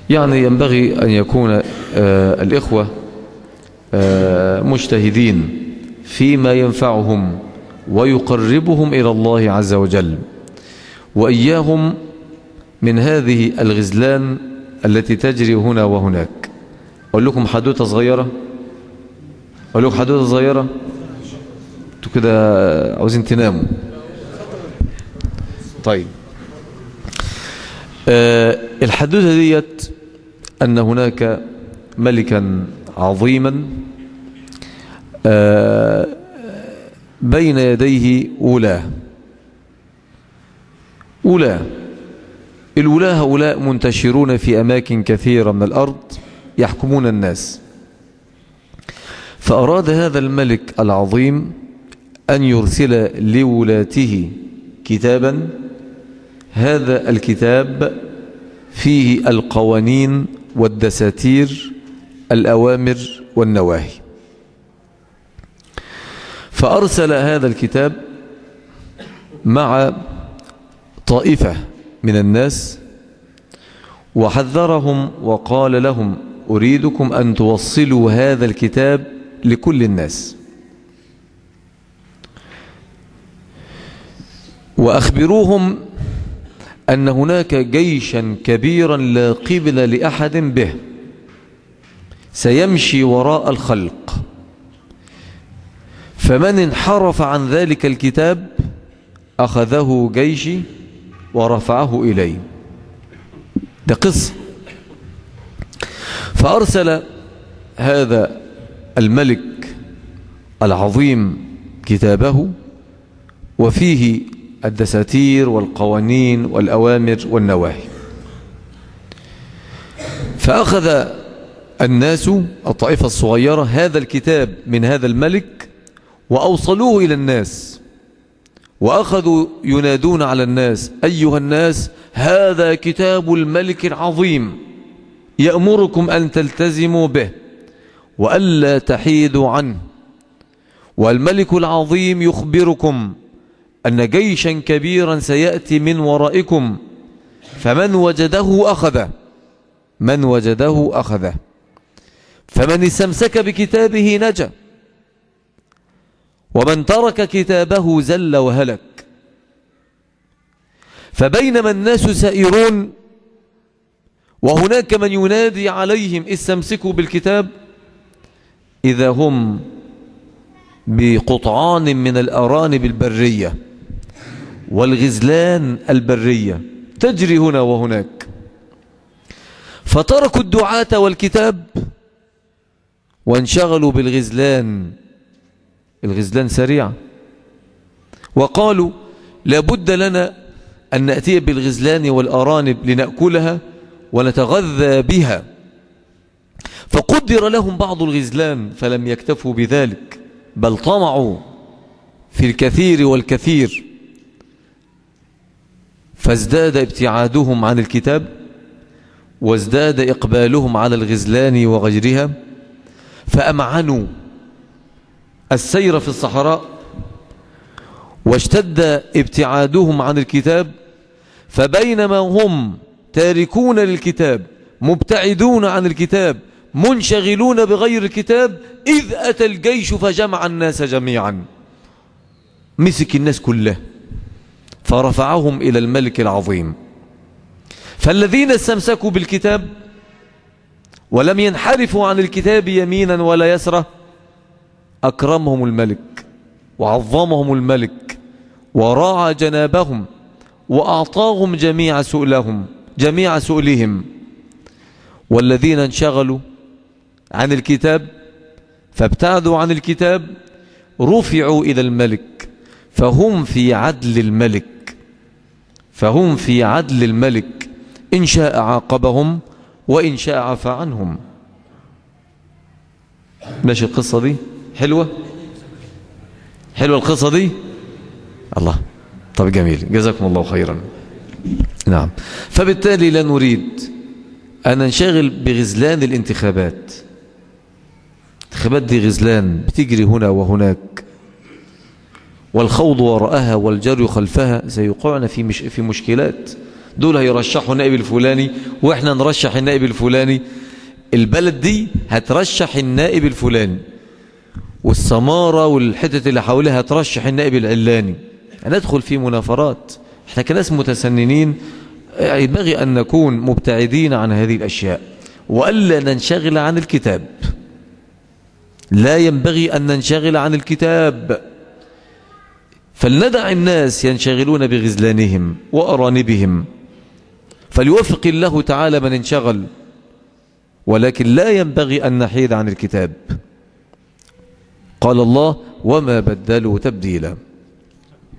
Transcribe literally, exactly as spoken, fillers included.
يعني ينبغي أن يكون آه الإخوة آه مجتهدين فيما ينفعهم ويقربهم إلى الله عز وجل، وإياهم من هذه الغزلان التي تجري هنا وهناك. أقول لكم حدوثة صغيرة أقول لكم حدوثة صغيرة انتوا كده عاوزين تناموا. طيب، أه الحدوثة ديت أن هناك ملكا عظيما أه بين يديه ولاة ولاة الولاة هؤلاء منتشرون في أماكن كثيرة من الأرض يحكمون الناس. فأراد هذا الملك العظيم أن يرسل لولاته كتابا، هذا الكتاب فيه القوانين والدساتير، الأوامر والنواهي. فأرسل هذا الكتاب مع طائفة من الناس وحذرهم وقال لهم: أريدكم أن توصلوا هذا الكتاب لكل الناس، وأخبروهم أن هناك جيشا كبيرا لا قبل لأحد به سيمشي وراء الخلق، فمن انحرف عن ذلك الكتاب أخذه جيشي ورفعه إليه. ده قصة. فأرسل هذا الملك العظيم كتابه وفيه الدساتير والقوانين والأوامر والنواهي. فأخذ الناس الطائفة الصغيرة هذا الكتاب من هذا الملك وأوصلوه إلى الناس، وأخذوا ينادون على الناس: أيها الناس، هذا كتاب الملك العظيم يأمركم أن تلتزموا به وألا تحيدوا عنه، والملك العظيم يخبركم أن جيشا كبيرا سيأتي من ورائكم، فمن وجده أخذه من وجده أخذه فمن استمسك بكتابه نجا، ومن ترك كتابه زل وهلك. فبينما الناس سائرون وهناك من ينادي عليهم: استمسكوا بالكتاب، إذا هم بقطعان من الأرانب البرية والغزلان البرية تجري هنا وهناك. فتركوا الدعاة والكتاب وانشغلوا بالغزلان، الغزلان سريعة، وقالوا: لابد لنا أن نأتي بالغزلان والأرانب لنأكلها ونتغذى بها. فقدر لهم بعض الغزلان فلم يكتفوا بذلك، بل طمعوا في الكثير والكثير، فازداد ابتعادهم عن الكتاب وازداد إقبالهم على الغزلان وغيرها، فأمعنوا السير في الصحراء واشتد ابتعادهم عن الكتاب. فبينما هم تاركون للكتاب مبتعدون عن الكتاب منشغلون بغير الكتاب، إذ أتى الجيش فجمع الناس جميعا، مسك الناس كله فرفعهم إلى الملك العظيم. فالذين استمسكوا بالكتاب ولم ينحرفوا عن الكتاب يمينا ولا يسرا أكرمهم الملك وعظمهم الملك وراعى جنابهم وأعطاهم جميع سؤلهم جميع سؤلهم. والذين انشغلوا عن الكتاب فابتعدوا عن الكتاب رفعوا إلى الملك، فهم في عدل الملك فهم في عدل الملك إن شاء عاقبهم وإن شاء عفى عنهم. ماشي القصة دي حلوة حلوة القصة دي. الله، طب جميل، جزاكم الله خيرا. نعم، فبالتالي لا نريد أن ننشغل بغزلان الانتخابات. الانتخابات دي غزلان بتجري هنا وهناك، والخوض وراءها والجري خلفها سيوقعنا في مش في مشكلات دول هيرشحوا النائب الفلاني وإحنا نرشح النائب الفلاني، البلد دي هترشح النائب الفلاني، والسمارة والحتة اللي حواليها هترشح النائب العلاني، هندخل في منافرات. احنا كناس متسننين ينبغي أن نكون مبتعدين عن هذه الأشياء، وألا ننشغل عن الكتاب. لا ينبغي أن ننشغل عن الكتاب، فلندع الناس ينشغلون بغزلانهم وأرانبهم، فليوفق الله تعالى من انشغل، ولكن لا ينبغي أن نحيد عن الكتاب. قال الله: وما بدلوا تبديلا.